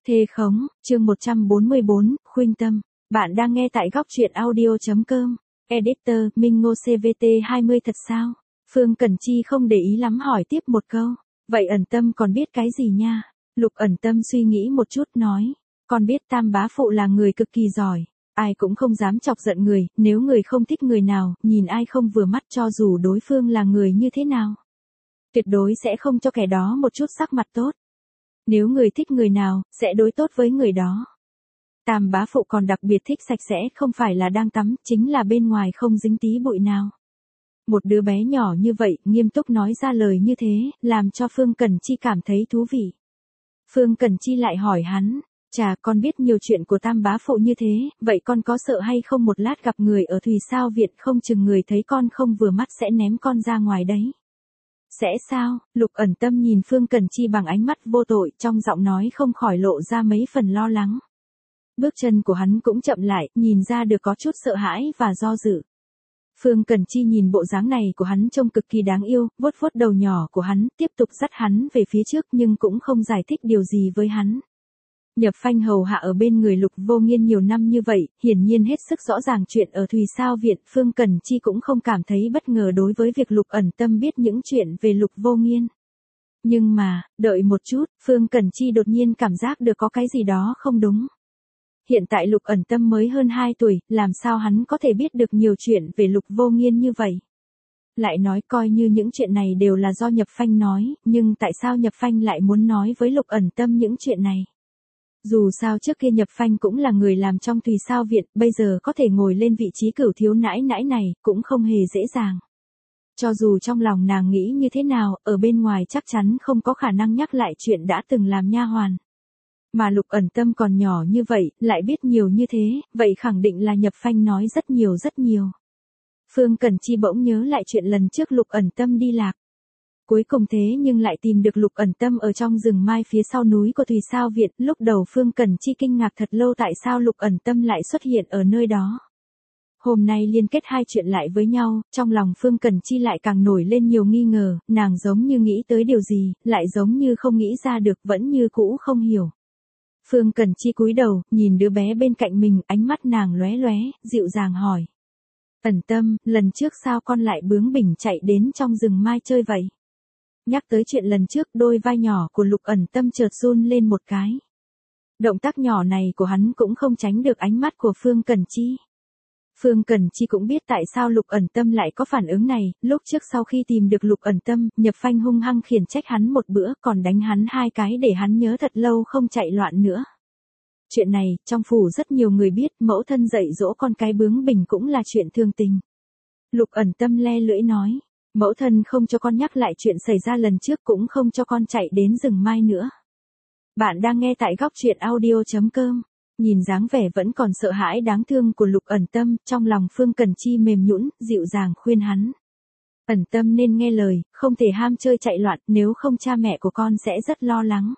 Thề khống, chương 144, khuynh tâm. Bạn đang nghe tại góc truyện audio.com. Editor, Minh Ngô CVT20 thật sao? Phương Cẩn Chi không để ý lắm hỏi tiếp một câu. Vậy ẩn tâm còn biết cái gì nha? Lục ẩn tâm suy nghĩ một chút nói. Con biết Tam bá phụ là người cực kỳ giỏi. Ai cũng không dám chọc giận người, nếu người không thích người nào, nhìn ai không vừa mắt cho dù đối phương là người như thế nào. Tuyệt đối sẽ không cho kẻ đó một chút sắc mặt tốt. Nếu người thích người nào, sẽ đối tốt với người đó. Tam bá phụ còn đặc biệt thích sạch sẽ, không phải là đang tắm, chính là bên ngoài không dính tí bụi nào. Một đứa bé nhỏ như vậy, nghiêm túc nói ra lời như thế, làm cho Phương Cẩn Chi cảm thấy thú vị. Phương Cẩn Chi lại hỏi hắn, chà con biết nhiều chuyện của Tam bá phụ như thế, vậy con có sợ hay không một lát gặp người ở Thùy Sao Viện không chừng người thấy con không vừa mắt sẽ ném con ra ngoài đấy. Sẽ sao? Lục ẩn tâm nhìn Phương Cẩn Chi bằng ánh mắt vô tội, trong giọng nói không khỏi lộ ra mấy phần lo lắng. Bước chân của hắn cũng chậm lại, nhìn ra được có chút sợ hãi và do dự. Phương Cẩn Chi nhìn bộ dáng này của hắn trông cực kỳ đáng yêu, vuốt vuốt đầu nhỏ của hắn, tiếp tục dắt hắn về phía trước nhưng cũng không giải thích điều gì với hắn. Nhập Phanh hầu hạ ở bên người Lục Vô Nghiên nhiều năm như vậy, hiển nhiên hết sức rõ ràng chuyện ở Thùy Sao Viện, Phương Cẩn Chi cũng không cảm thấy bất ngờ đối với việc Lục ẩn tâm biết những chuyện về Lục Vô Nghiên. Nhưng mà, đợi một chút, Phương Cẩn Chi đột nhiên cảm giác được có cái gì đó không đúng. Hiện tại Lục ẩn tâm mới hơn 2 tuổi, làm sao hắn có thể biết được nhiều chuyện về Lục Vô Nghiên như vậy? Lại nói coi như những chuyện này đều là do Nhập Phanh nói, nhưng tại sao Nhập Phanh lại muốn nói với Lục ẩn tâm những chuyện này? Dù sao trước kia Nhập Phanh cũng là người làm trong Thùy Sao Viện, bây giờ có thể ngồi lên vị trí cửu thiếu nãi nãi này, cũng không hề dễ dàng. Cho dù trong lòng nàng nghĩ như thế nào, ở bên ngoài chắc chắn không có khả năng nhắc lại chuyện đã từng làm nha hoàn. Mà Lục ẩn tâm còn nhỏ như vậy, lại biết nhiều như thế, vậy khẳng định là Nhập Phanh nói rất nhiều rất nhiều. Phương Cẩn Chi bỗng nhớ lại chuyện lần trước Lục ẩn tâm đi lạc. Cuối cùng thế nhưng lại tìm được Lục ẩn tâm ở trong rừng mai phía sau núi của Thùy Sao Viện, lúc đầu Phương Cẩn Chi kinh ngạc thật lâu tại sao Lục ẩn tâm lại xuất hiện ở nơi đó. Hôm nay liên kết hai chuyện lại với nhau, trong lòng Phương Cẩn Chi lại càng nổi lên nhiều nghi ngờ, nàng giống như nghĩ tới điều gì, lại giống như không nghĩ ra được, vẫn như cũ không hiểu. Phương Cẩn Chi cúi đầu, nhìn đứa bé bên cạnh mình, ánh mắt nàng lóe lóe, dịu dàng hỏi. Ẩn tâm, lần trước sao con lại bướng bỉnh chạy đến trong rừng mai chơi vậy? Nhắc tới chuyện lần trước, đôi vai nhỏ của Lục ẩn tâm chợt run lên một cái. Động tác nhỏ này của hắn cũng không tránh được ánh mắt của Phương Cẩn Chi. Phương Cẩn Chi cũng biết tại sao Lục ẩn tâm lại có phản ứng này, lúc trước sau khi tìm được Lục ẩn tâm, Nhập Phanh hung hăng khiển trách hắn một bữa, còn đánh hắn 2 cái để hắn nhớ thật lâu không chạy loạn nữa. Chuyện này, trong phủ rất nhiều người biết, mẫu thân dạy dỗ con cái bướng bỉnh cũng là chuyện thường tình. Lục ẩn tâm le lưỡi nói, mẫu thân không cho con nhắc lại chuyện xảy ra lần trước, cũng không cho con chạy đến rừng mai nữa. Bạn đang nghe tại góc truyện audio.com. Nhìn dáng vẻ vẫn còn sợ hãi đáng thương của Lục ẩn tâm, trong lòng Phương Cẩn Chi mềm nhũn, dịu dàng khuyên hắn. Ẩn tâm nên nghe lời, không thể ham chơi chạy loạn, nếu không cha mẹ của con sẽ rất lo lắng.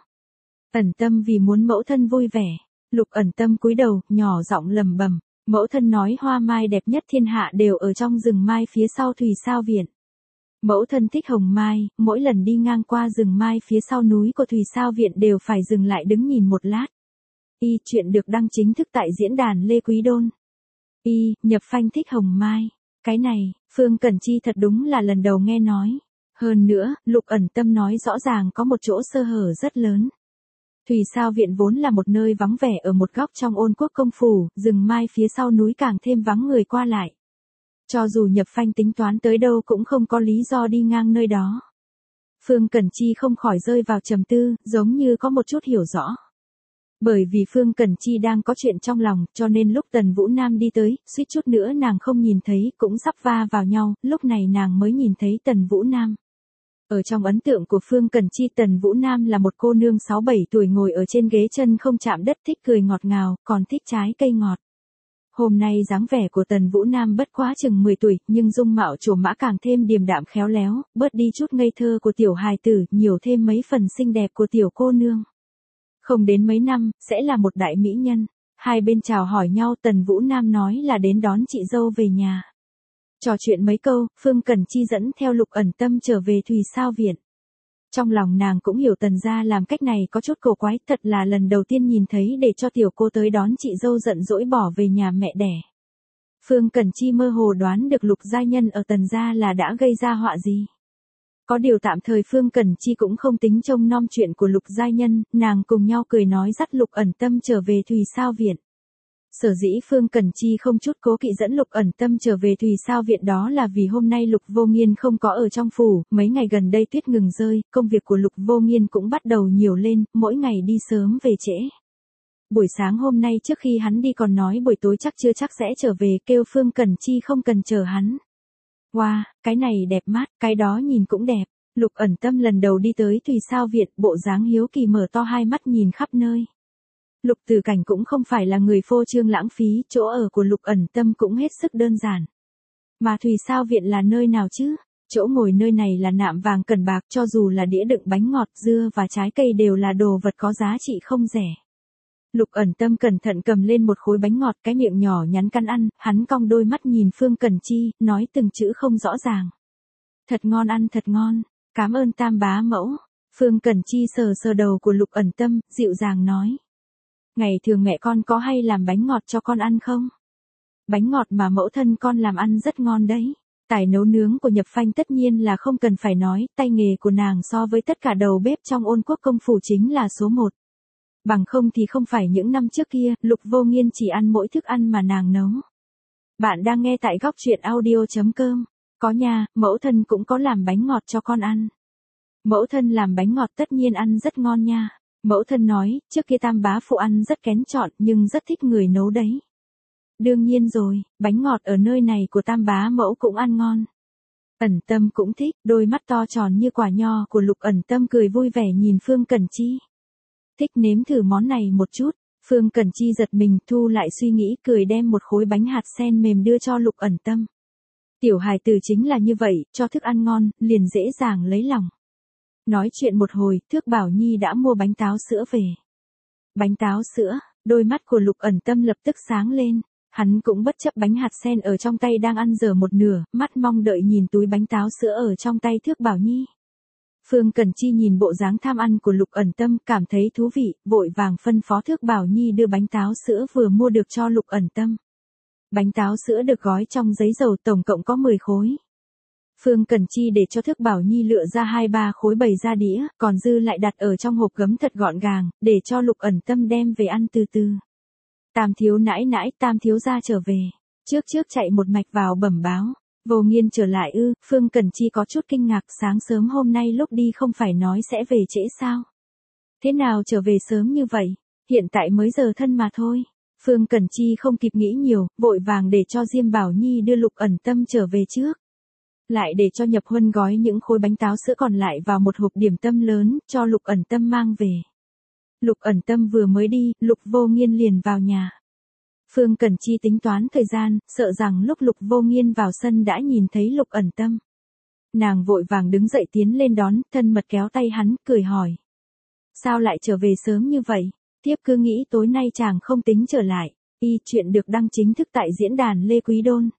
Ẩn tâm vì muốn mẫu thân vui vẻ. Lục ẩn tâm cúi đầu, nhỏ giọng lẩm bẩm, mẫu thân nói hoa mai đẹp nhất thiên hạ đều ở trong rừng mai phía sau Thùy Sao Viện. Mẫu thân thích hồng mai, mỗi lần đi ngang qua rừng mai phía sau núi của Thùy Sao Viện đều phải dừng lại đứng nhìn một lát. Chuyện được đăng chính thức tại diễn đàn Lê Quý Đôn. Nhập Phanh thích hồng mai. Cái này, Phương Cẩn Chi thật đúng là lần đầu nghe nói. Hơn nữa, Lục ẩn tâm nói rõ ràng có một chỗ sơ hở rất lớn. Thùy Sao Viện vốn là một nơi vắng vẻ ở một góc trong Ôn Quốc công phủ, rừng mai phía sau núi càng thêm vắng người qua lại. Cho dù Nhập Phanh tính toán tới đâu cũng không có lý do đi ngang nơi đó. Phương Cẩn Chi không khỏi rơi vào trầm tư, giống như có một chút hiểu rõ. Bởi vì Phương Cẩn Chi đang có chuyện trong lòng, cho nên lúc Tần Vũ Nam đi tới, suýt chút nữa nàng không nhìn thấy, cũng sắp va vào nhau, lúc này nàng mới nhìn thấy Tần Vũ Nam. Ở trong ấn tượng của Phương Cẩn Chi, Tần Vũ Nam là một cô nương 6-7 tuổi ngồi ở trên ghế chân không chạm đất, thích cười ngọt ngào, còn thích trái cây ngọt. Hôm nay dáng vẻ của Tần Vũ Nam bất quá chừng 10 tuổi, nhưng dung mạo trổ mã càng thêm điềm đạm khéo léo, bớt đi chút ngây thơ của tiểu hài tử, nhiều thêm mấy phần xinh đẹp của tiểu cô nương. Không đến mấy năm, sẽ là một đại mỹ nhân. Hai bên chào hỏi nhau, Tần Vũ Nam nói là đến đón chị dâu về nhà. Trò chuyện mấy câu, Phương Cẩn Chi dẫn theo Lục ẩn tâm trở về Thùy Sao Viện. Trong lòng nàng cũng hiểu Tần gia làm cách này có chút cổ quái, thật là lần đầu tiên nhìn thấy để cho tiểu cô tới đón chị dâu giận dỗi bỏ về nhà mẹ đẻ. Phương Cẩn Chi mơ hồ đoán được Lục Giai Nhân ở Tần gia là đã gây ra họa gì. Có điều tạm thời Phương Cẩn Chi cũng không tính trông nom chuyện của Lục Giai Nhân, nàng cùng nhau cười nói dắt Lục Ẩn Tâm trở về Thùy Sao Viện. Sở dĩ Phương Cẩn Chi không chút cố kỵ dẫn Lục Ẩn Tâm trở về Thùy Sao Viện đó là vì hôm nay Lục Vô Nghiên không có ở trong phủ, mấy ngày gần đây tuyết ngừng rơi, công việc của Lục Vô Nghiên cũng bắt đầu nhiều lên, mỗi ngày đi sớm về trễ. Buổi sáng hôm nay trước khi hắn đi còn nói buổi tối chưa chắc sẽ trở về, kêu Phương Cẩn Chi không cần chờ hắn. Wow, cái này đẹp mắt, cái đó nhìn cũng đẹp. Lục Ẩn Tâm lần đầu đi tới Thùy Sao Viện, bộ dáng hiếu kỳ mở to hai mắt nhìn khắp nơi. Lục Tử Cảnh cũng không phải là người phô trương lãng phí, chỗ ở của Lục Ẩn Tâm cũng hết sức đơn giản. Mà Thùy Sao Viện là nơi nào chứ? Chỗ ngồi nơi này là nạm vàng cẩn bạc, cho dù là đĩa đựng bánh ngọt, dưa và trái cây đều là đồ vật có giá trị không rẻ. Lục Ẩn Tâm cẩn thận cầm lên một khối bánh ngọt, cái miệng nhỏ nhắn căn ăn, hắn cong đôi mắt nhìn Phương Cẩn Chi, nói từng chữ không rõ ràng. Thật ngon, ăn thật ngon, cảm ơn Tam bá mẫu. Phương Cẩn Chi sờ sờ đầu của Lục Ẩn Tâm, dịu dàng nói. Ngày thường mẹ con có hay làm bánh ngọt cho con ăn không? Bánh ngọt mà mẫu thân con làm ăn rất ngon đấy. Tài nấu nướng của Nhập Phanh tất nhiên là không cần phải nói, tay nghề của nàng so với tất cả đầu bếp trong Ôn Quốc công phủ chính là số 1. Bằng không thì không phải những năm trước kia, Lục Vô Nghiên chỉ ăn mỗi thức ăn mà nàng nấu. Bạn đang nghe tại góc truyện audio.com. Có nha, mẫu thân cũng có làm bánh ngọt cho con ăn. Mẫu thân làm bánh ngọt tất nhiên ăn rất ngon nha. Mẫu thân nói, trước kia Tam bá phụ ăn rất kén chọn nhưng rất thích người nấu đấy. Đương nhiên rồi, bánh ngọt ở nơi này của Tam bá mẫu cũng ăn ngon. Ẩn Tâm cũng thích, đôi mắt to tròn như quả nho của Lục Ẩn Tâm cười vui vẻ nhìn Phương Cẩn Chi. Thích nếm thử món này một chút. Phương Cẩn Chi giật mình, thu lại suy nghĩ, cười đem một khối bánh hạt sen mềm đưa cho Lục Ẩn Tâm. Tiểu hài tử chính là như vậy, cho thức ăn ngon, liền dễ dàng lấy lòng. Nói chuyện một hồi, Thước Bảo Nhi đã mua bánh táo sữa về. Bánh táo sữa, đôi mắt của Lục Ẩn Tâm lập tức sáng lên. Hắn cũng bất chấp bánh hạt sen ở trong tay đang ăn dở một nửa, mắt mong đợi nhìn túi bánh táo sữa ở trong tay Thước Bảo Nhi. Phương Cẩn Chi nhìn bộ dáng tham ăn của Lục Ẩn Tâm, cảm thấy thú vị, vội vàng phân phó Thước Bảo Nhi đưa bánh táo sữa vừa mua được cho Lục Ẩn Tâm. Bánh táo sữa được gói trong giấy dầu, tổng cộng có 10 khối. Phương Cẩn Chi để cho Thước Bảo Nhi lựa ra 2-3 khối bày ra đĩa, còn dư lại đặt ở trong hộp gấm thật gọn gàng, để cho Lục Ẩn Tâm đem về ăn từ từ. Tam thiếu nãi nãi, Tam thiếu gia trở về. Trước chạy một mạch vào bẩm báo. Vô Nghiên trở lại ư? Phương Cẩn Chi có chút kinh ngạc, sáng sớm hôm nay lúc đi không phải nói sẽ về trễ sao? Thế nào trở về sớm như vậy? Hiện tại mới giờ thân mà thôi. Phương Cẩn Chi không kịp nghĩ nhiều, vội vàng để cho Diêm Bảo Nhi đưa Lục Ẩn Tâm trở về trước. Lại để cho Nhập Huân gói những khối bánh táo sữa còn lại vào một hộp điểm tâm lớn, cho Lục Ẩn Tâm mang về. Lục Ẩn Tâm vừa mới đi, Lục Vô Nghiên liền vào nhà. Phương Cẩn Chi tính toán thời gian, sợ rằng lúc Lục Vô Nghiên vào sân đã nhìn thấy Lục Ẩn Tâm. Nàng vội vàng đứng dậy tiến lên đón, thân mật kéo tay hắn, cười hỏi. Sao lại trở về sớm như vậy? Tiếp cứ nghĩ tối nay chàng không tính trở lại. Chuyện được đăng chính thức tại diễn đàn Lê Quý Đôn.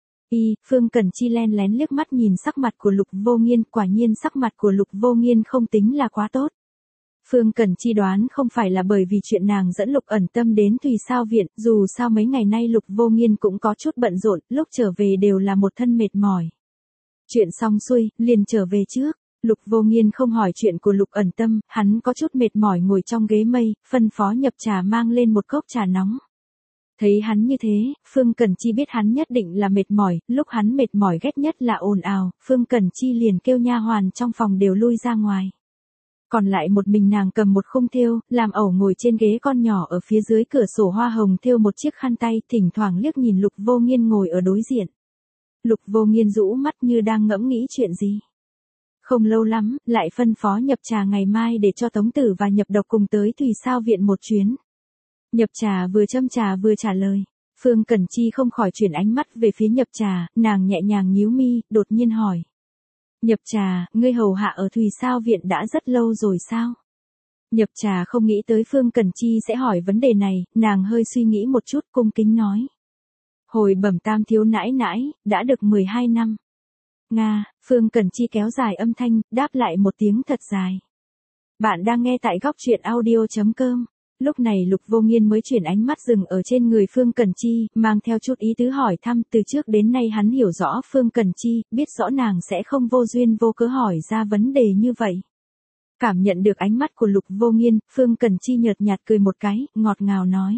Phương Cẩn Chi len lén liếc mắt nhìn sắc mặt của Lục Vô Nghiên, quả nhiên sắc mặt của Lục Vô Nghiên không tính là quá tốt. Phương Cẩn Chi đoán không phải là bởi vì chuyện nàng dẫn Lục Ẩn Tâm đến Thùy Sao Viện, dù sao mấy ngày nay Lục Vô Nghiên cũng có chút bận rộn, lúc trở về đều là một thân mệt mỏi. Chuyện xong xuôi, liền trở về trước. Lục Vô Nghiên không hỏi chuyện của Lục Ẩn Tâm, hắn có chút mệt mỏi ngồi trong ghế mây, phân phó Nhập Trà mang lên một cốc trà nóng. Thấy hắn như thế, Phương Cẩn Chi biết hắn nhất định là mệt mỏi, lúc hắn mệt mỏi ghét nhất là ồn ào, Phương Cẩn Chi liền kêu nha hoàn trong phòng đều lui ra ngoài. Còn lại một mình nàng cầm một khung thêu, làm ẩu ngồi trên ghế con nhỏ ở phía dưới cửa sổ hoa hồng thêu một chiếc khăn tay, thỉnh thoảng liếc nhìn Lục Vô Nghiên ngồi ở đối diện. Lục Vô Nghiên rũ mắt như đang ngẫm nghĩ chuyện gì. Không lâu lắm, lại phân phó Nhập Trà ngày mai để cho Tống Tử và Nhập Độc cùng tới Thùy Sao Viện một chuyến. Nhập Trà vừa châm trà vừa trả lời. Phương Cẩn Chi không khỏi chuyển ánh mắt về phía Nhập Trà, nàng nhẹ nhàng nhíu mi, đột nhiên hỏi. Nhập Trà, ngươi hầu hạ ở Thùy Sao Viện đã rất lâu rồi sao? Nhập Trà không nghĩ tới Phương Cẩn Chi sẽ hỏi vấn đề này, nàng hơi suy nghĩ một chút cung kính nói. Hồi bẩm Tam thiếu nãi nãi, đã được 12 năm. Nga, Phương Cẩn Chi kéo dài âm thanh, đáp lại một tiếng thật dài. Bạn đang nghe tại góc truyện audio.com. Lúc này Lục Vô Nghiên mới chuyển ánh mắt dừng ở trên người Phương Cẩn Chi, mang theo chút ý tứ hỏi thăm. Từ trước đến nay hắn hiểu rõ Phương Cẩn Chi, biết rõ nàng sẽ không vô duyên vô cớ hỏi ra vấn đề như vậy. Cảm nhận được ánh mắt của Lục Vô Nghiên, Phương Cẩn Chi nhợt nhạt cười một cái, ngọt ngào nói.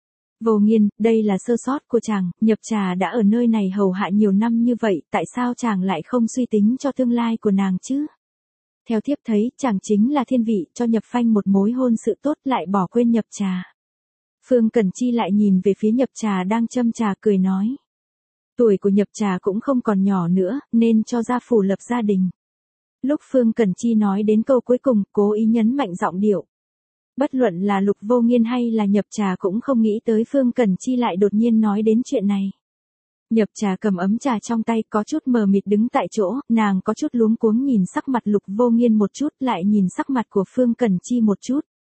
Vô Nghiên, đây là sơ sót của chàng, Nhập Trà đã ở nơi này hầu hạ nhiều năm như vậy, tại sao chàng lại không suy tính cho tương lai của nàng chứ? Theo thiếp thấy, chàng chính là thiên vị cho Nhập Phanh một mối hôn sự tốt lại bỏ quên Nhập Trà. Phương Cẩn Chi lại nhìn về phía Nhập Trà đang châm trà cười nói. Tuổi của Nhập Trà cũng không còn nhỏ nữa, nên cho gia phủ lập gia đình. Lúc Phương Cẩn Chi nói đến câu cuối cùng, cố ý nhấn mạnh giọng điệu. Bất luận là Lục Vô Nghiên hay là Nhập Trà cũng không nghĩ tới Phương Cẩn Chi lại đột nhiên nói đến chuyện này. Nhập Trà cầm ấm trà trong tay có chút mờ mịt đứng tại chỗ, nàng có chút luống cuống nhìn sắc mặt Lục Vô Nghiên một chút lại nhìn sắc mặt của Phương Cẩn Chi một chút.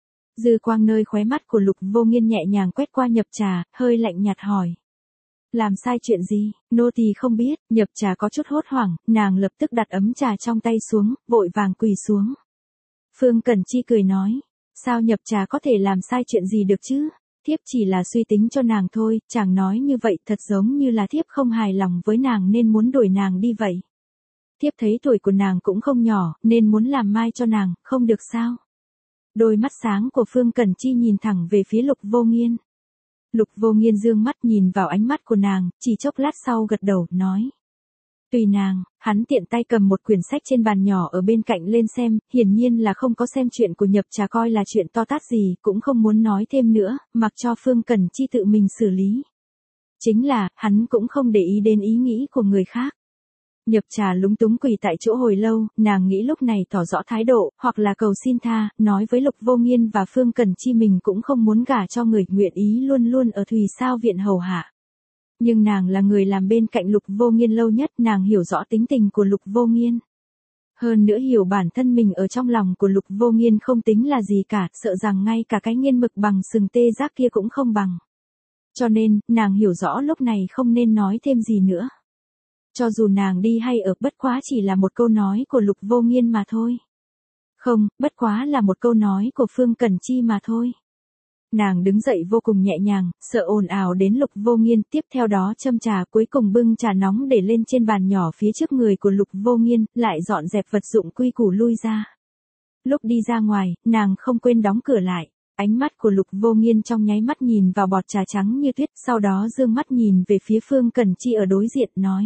Dư quang nơi khóe mắt của Lục Vô Nghiên nhẹ nhàng quét qua Nhập Trà, hơi lạnh nhạt hỏi. Làm sai chuyện gì, nô tỳ không biết. Nhập Trà có chút hốt hoảng, nàng lập tức đặt ấm trà trong tay xuống, vội vàng quỳ xuống. Phương Cẩn Chi cười nói. Sao Nhập Trà có thể làm sai chuyện gì được chứ? Thiếp chỉ là suy tính cho nàng thôi, chàng nói như vậy thật giống như là thiếp không hài lòng với nàng nên muốn đuổi nàng đi vậy. Thiếp thấy tuổi của nàng cũng không nhỏ, nên muốn làm mai cho nàng, không được sao? Đôi mắt sáng của Phương Cẩn Chi nhìn thẳng về phía Lục Vô Nghiên. Lục Vô Nghiên dương mắt nhìn vào ánh mắt của nàng, chỉ chốc lát sau gật đầu, nói. Tùy nàng, hắn tiện tay cầm một quyển sách trên bàn nhỏ ở bên cạnh lên xem, hiển nhiên là không có xem chuyện của Nhập Trà coi là chuyện to tát gì, cũng không muốn nói thêm nữa, mặc cho Phương Cẩn Chi tự mình xử lý. Chính là, hắn cũng không để ý đến ý nghĩ của người khác. Nhập Trà lúng túng quỳ tại chỗ hồi lâu, nàng nghĩ lúc này tỏ rõ thái độ, hoặc là cầu xin tha, nói với Lục Vô Nghiên và Phương Cẩn Chi mình cũng không muốn gả cho người, nguyện ý luôn luôn ở Thùy Sao viện hầu hạ. Nhưng nàng là người làm bên cạnh Lục Vô Nghiên lâu nhất, nàng hiểu rõ tính tình của Lục Vô Nghiên. Hơn nữa hiểu bản thân mình ở trong lòng của Lục Vô Nghiên không tính là gì cả, sợ rằng ngay cả cái nghiên mực bằng sừng tê giác kia cũng không bằng. Cho nên, nàng hiểu rõ lúc này không nên nói thêm gì nữa. Cho dù nàng đi hay ở, bất quá chỉ là một câu nói của Lục Vô Nghiên mà thôi. Không, bất quá là một câu nói của Phương Cẩn Chi mà thôi. Nàng đứng dậy vô cùng nhẹ nhàng, sợ ồn ào đến Lục Vô Nghiên, tiếp theo đó châm trà, cuối cùng bưng trà nóng để lên trên bàn nhỏ phía trước người của Lục Vô Nghiên, lại dọn dẹp vật dụng quy củ lui ra. Lúc đi ra ngoài, nàng không quên đóng cửa lại. Ánh mắt của Lục Vô Nghiên trong nháy mắt nhìn vào bọt trà trắng như tuyết, sau đó dương mắt nhìn về phía Phương Cẩn Chi ở đối diện, nói.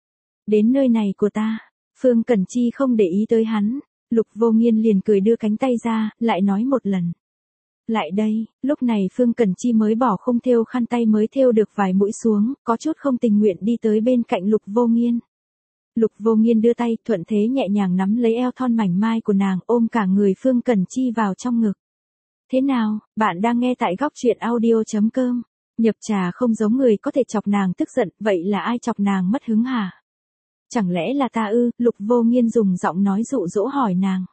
Đến nơi này của ta. Phương Cẩn Chi không để ý tới hắn. Lục Vô Nghiên liền cười đưa cánh tay ra, lại nói một lần. Lại đây, lúc này Phương Cẩn Chi mới bỏ khung thêu khăn tay mới thêu được vài mũi xuống, có chút không tình nguyện đi tới bên cạnh Lục Vô Nghiên. Lục Vô Nghiên đưa tay, thuận thế nhẹ nhàng nắm lấy eo thon mảnh mai của nàng, ôm cả người Phương Cẩn Chi vào trong ngực. Thế nào, bạn đang nghe tại góc truyện audio.com. Nhập Trà không giống người có thể chọc nàng tức giận, vậy là ai chọc nàng mất hứng hả? Chẳng lẽ là ta ư? Lục Vô Nghiên dùng giọng nói dụ dỗ hỏi nàng.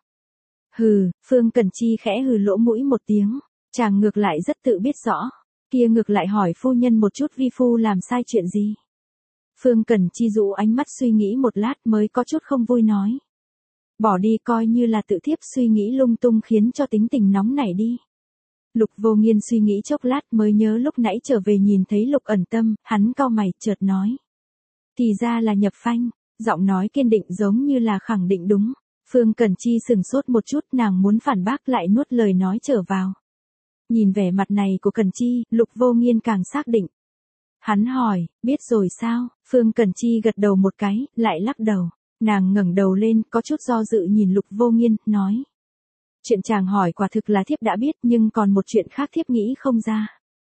Hừ, Phương Cẩn Chi khẽ hừ lỗ mũi một tiếng, chàng ngược lại rất tự biết rõ, kia ngược lại hỏi phu nhân một chút vi phu làm sai chuyện gì. Phương Cẩn Chi dụ ánh mắt suy nghĩ một lát mới có chút không vui nói. Bỏ đi, coi như là tự thiếp suy nghĩ lung tung khiến cho tính tình nóng nảy đi. Lục Vô Nghiên suy nghĩ chốc lát mới nhớ lúc nãy trở về nhìn thấy Lục Ẩn Tâm, hắn cau mày chợt nói. Thì ra là Nhập Phanh, giọng nói kiên định giống như là khẳng định đúng. Phương Cẩn Chi sừng sốt một chút, nàng muốn phản bác lại nuốt lời nói trở vào. Nhìn vẻ mặt này của Cẩn Chi, Lục Vô Nghiên càng xác định. Hắn hỏi, biết rồi sao? Phương Cẩn Chi gật đầu một cái, lại lắc đầu. Nàng ngẩng đầu lên, có chút do dự nhìn Lục Vô Nghiên, nói. Chuyện chàng hỏi quả thực là thiếp đã biết, nhưng còn một chuyện khác thiếp nghĩ không ra.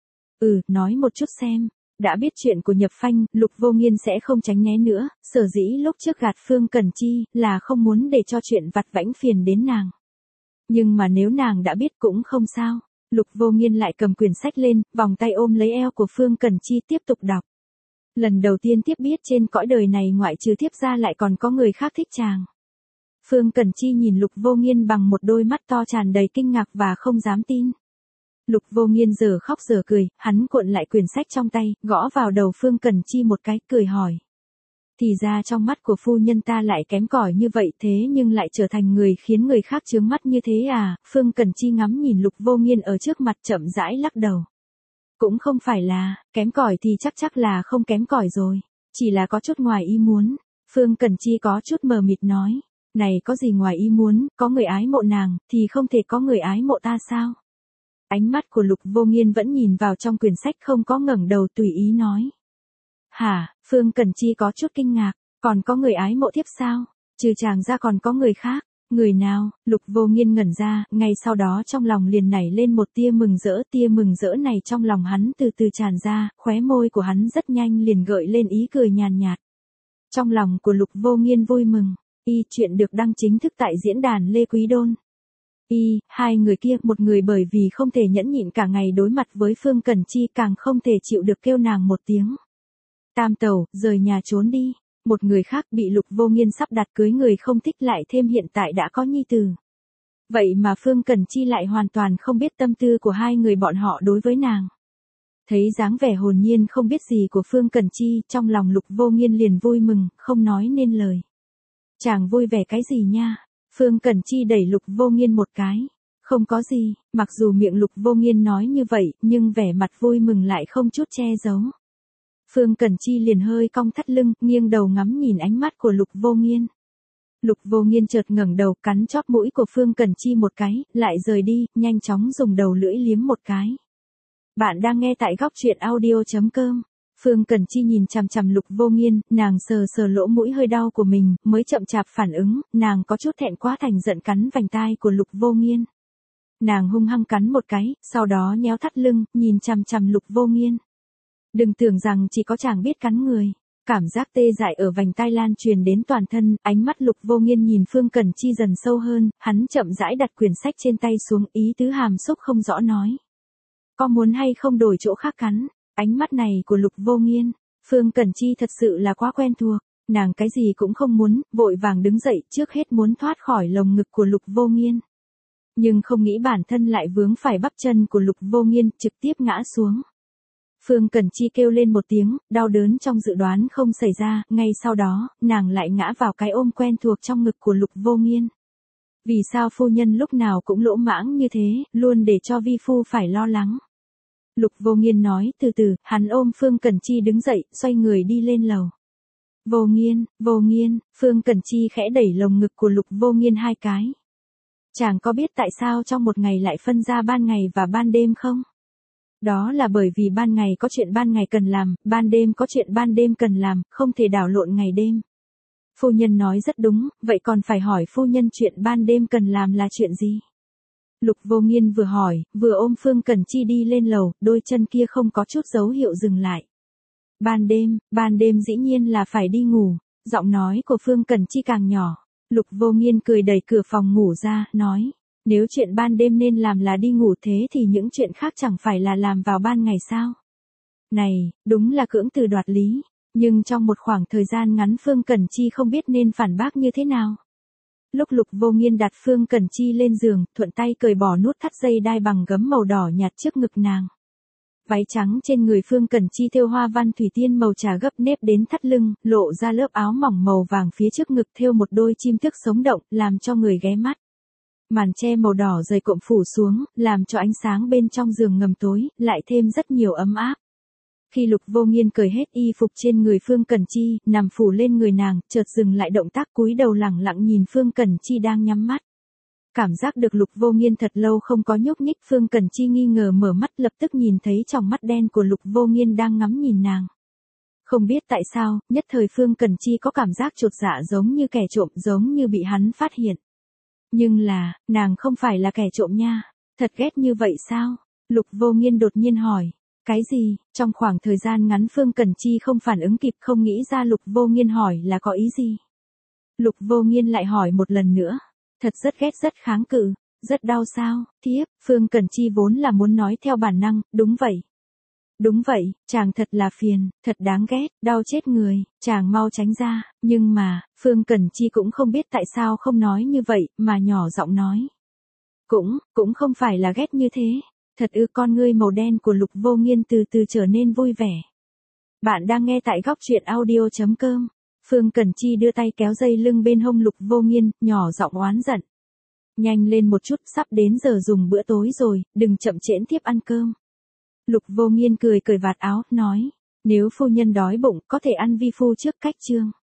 Nói một chút xem. Đã biết chuyện của Nhập Phanh, Lục Vô Nghiên sẽ không tránh né nữa, sở dĩ lúc trước gạt Phương Cẩn Chi, là không muốn để cho chuyện vặt vãnh phiền đến nàng. Nhưng mà nếu nàng đã biết cũng không sao. Lục Vô Nghiên lại cầm quyển sách lên, vòng tay ôm lấy eo của Phương Cẩn Chi tiếp tục đọc. Lần đầu tiên thiếp biết trên cõi đời này ngoại trừ thiếp ra lại còn có người khác thích chàng. Phương Cẩn Chi nhìn Lục Vô Nghiên bằng một đôi mắt to tràn đầy kinh ngạc và không dám tin. Lục Vô Nghiên giờ khóc giờ cười, hắn cuộn lại quyển sách trong tay, gõ vào đầu Phương Cẩn Chi một cái, cười hỏi. Thì ra trong mắt của phu nhân ta lại kém cỏi như vậy thế nhưng lại trở thành người khiến người khác chướng mắt như thế à, Phương Cẩn Chi ngắm nhìn Lục Vô Nghiên ở trước mặt chậm rãi lắc đầu. Cũng không phải là, kém cỏi thì chắc là không kém cỏi rồi, chỉ là có chút ngoài ý muốn. Phương Cẩn Chi có chút mờ mịt nói, này có gì ngoài ý muốn, có người ái mộ nàng, thì không thể có người ái mộ ta sao? Ánh mắt của Lục Vô Nghiên vẫn nhìn vào trong quyển sách không có ngẩng đầu tùy ý nói. Hả, Phương Cẩn Chi có chút kinh ngạc, còn có người ái mộ tiếp sao? Trừ chàng ra còn có người khác, người nào? Lục Vô Nghiên ngẩn ra, ngay sau đó trong lòng liền nảy lên một tia mừng rỡ này trong lòng hắn từ từ tràn ra, khóe môi của hắn rất nhanh liền gợi lên ý cười nhàn nhạt. Trong lòng của Lục Vô Nghiên vui mừng, chuyện được đăng chính thức tại diễn đàn Lê Quý Đôn. Hai người kia, một người bởi vì không thể nhẫn nhịn cả ngày đối mặt với Phương Cẩn Chi càng không thể chịu được kêu nàng một tiếng. Tam tẩu, rời nhà trốn đi. Một người khác bị Lục Vô Nghiên sắp đặt cưới người không thích lại thêm hiện tại đã có nhi tử. Vậy mà Phương Cẩn Chi lại hoàn toàn không biết tâm tư của hai người bọn họ đối với nàng. Thấy dáng vẻ hồn nhiên không biết gì của Phương Cẩn Chi, trong lòng Lục Vô Nghiên liền vui mừng, không nói nên lời. Chàng vui vẻ cái gì nha? Phương Cẩn Chi đẩy Lục Vô Nghiên một cái. Không có gì, mặc dù miệng Lục Vô Nghiên nói như vậy, nhưng vẻ mặt vui mừng lại không chút che giấu. Phương Cẩn Chi liền hơi cong thắt lưng, nghiêng đầu ngắm nhìn ánh mắt của Lục Vô Nghiên. Lục Vô Nghiên chợt ngẩng đầu cắn chóp mũi của Phương Cẩn Chi một cái, lại rời đi, nhanh chóng dùng đầu lưỡi liếm một cái. Bạn đang nghe tại góc truyện audio.com. Phương Cẩn Chi nhìn chằm chằm Lục Vô Nghiên, nàng sờ sờ lỗ mũi hơi đau của mình, mới chậm chạp phản ứng, nàng có chút thẹn quá thành giận cắn vành tai của Lục Vô Nghiên. Nàng hung hăng cắn một cái, sau đó nhéo thắt lưng, nhìn chằm chằm Lục Vô Nghiên. Đừng tưởng rằng chỉ có chàng biết cắn người. Cảm giác tê dại ở vành tai lan truyền đến toàn thân, ánh mắt Lục Vô Nghiên nhìn Phương Cẩn Chi dần sâu hơn, hắn chậm rãi đặt quyển sách trên tay xuống, ý tứ hàm xúc không rõ nói. Có muốn hay không đổi chỗ khác cắn? Ánh mắt này của Lục Vô Nghiên, Phương Cẩn Chi thật sự là quá quen thuộc, nàng cái gì cũng không muốn, vội vàng đứng dậy, trước hết muốn thoát khỏi lồng ngực của Lục Vô Nghiên. Nhưng không nghĩ bản thân lại vướng phải bắp chân của Lục Vô Nghiên, trực tiếp ngã xuống. Phương Cẩn Chi kêu lên một tiếng, đau đớn trong dự đoán không xảy ra, ngay sau đó, nàng lại ngã vào cái ôm quen thuộc trong ngực của Lục Vô Nghiên. Vì sao phu nhân lúc nào cũng lỗ mãng như thế, luôn để cho vi phu phải lo lắng. Lục Vô Nghiên nói, từ từ, hắn ôm Phương Cẩn Chi đứng dậy, xoay người đi lên lầu. Vô Nghiên, Phương Cẩn Chi khẽ đẩy lồng ngực của Lục Vô Nghiên hai cái. Chàng có biết tại sao trong một ngày lại phân ra ban ngày và ban đêm không? Đó là bởi vì ban ngày có chuyện ban ngày cần làm, ban đêm có chuyện ban đêm cần làm, không thể đảo lộn ngày đêm. Phu nhân nói rất đúng, vậy còn phải hỏi phu nhân chuyện ban đêm cần làm là chuyện gì? Lục Vô Nghiên vừa hỏi, vừa ôm Phương Cẩn Chi đi lên lầu, đôi chân kia không có chút dấu hiệu dừng lại. Ban đêm dĩ nhiên là phải đi ngủ, giọng nói của Phương Cẩn Chi càng nhỏ. Lục Vô Nghiên cười đẩy cửa phòng ngủ ra, nói, nếu chuyện ban đêm nên làm là đi ngủ thế thì những chuyện khác chẳng phải là làm vào ban ngày sao? Này, đúng là cưỡng từ đoạt lý, nhưng trong một khoảng thời gian ngắn Phương Cẩn Chi không biết nên phản bác như thế nào. Lúc Lục Vô Nghiên đặt Phương Cẩn Chi lên giường, thuận tay cởi bỏ nút thắt dây đai bằng gấm màu đỏ nhạt trước ngực nàng. Váy trắng trên người Phương Cẩn Chi thêu hoa văn thủy tiên màu trà gấp nếp đến thắt lưng, lộ ra lớp áo mỏng màu vàng phía trước ngực thêu một đôi chim tước sống động, làm cho người ghé mắt. Màn che màu đỏ dày cộm phủ xuống, làm cho ánh sáng bên trong giường ngầm tối, lại thêm rất nhiều ấm áp. Khi Lục Vô Nghiên cởi hết y phục trên người Phương Cẩn Chi, nằm phủ lên người nàng, chợt dừng lại động tác cúi đầu lẳng lặng nhìn Phương Cẩn Chi đang nhắm mắt. Cảm giác được Lục Vô Nghiên thật lâu không có nhúc nhích, Phương Cẩn Chi nghi ngờ mở mắt, lập tức nhìn thấy tròng mắt đen của Lục Vô Nghiên đang ngắm nhìn nàng. Không biết tại sao, nhất thời Phương Cẩn Chi có cảm giác chột dạ giống như kẻ trộm, giống như bị hắn phát hiện. Nhưng là, nàng không phải là kẻ trộm nha. Thật ghét như vậy sao? Lục Vô Nghiên đột nhiên hỏi. Cái gì? Trong khoảng thời gian ngắn Phương Cẩn Chi không phản ứng kịp, không nghĩ ra Lục Vô Nghiên hỏi là có ý gì. Lục Vô Nghiên lại hỏi một lần nữa. Thật rất ghét, rất kháng cự. Rất đau sao? Thiếp, Phương Cẩn Chi vốn là muốn nói theo bản năng, đúng vậy. Đúng vậy, chàng thật là phiền, thật đáng ghét, đau chết người, chàng mau tránh ra, nhưng mà, Phương Cẩn Chi cũng không biết tại sao không nói như vậy, mà nhỏ giọng nói. Cũng không phải là ghét như thế, thật con ngươi màu đen của Lục Vô Nghiên từ từ trở nên vui vẻ. Bạn đang nghe tại góc truyện audio.com. Phương Cẩn Chi đưa tay kéo dây lưng bên hông Lục Vô Nghiên, nhỏ giọng oán giận. Nhanh lên một chút, sắp đến giờ dùng bữa tối rồi, đừng chậm trễ tiếp ăn cơm. Lục Vô Nghiên cười cởi vạt áo, nói. Nếu phu nhân đói bụng, có thể ăn vi phu trước cách trương.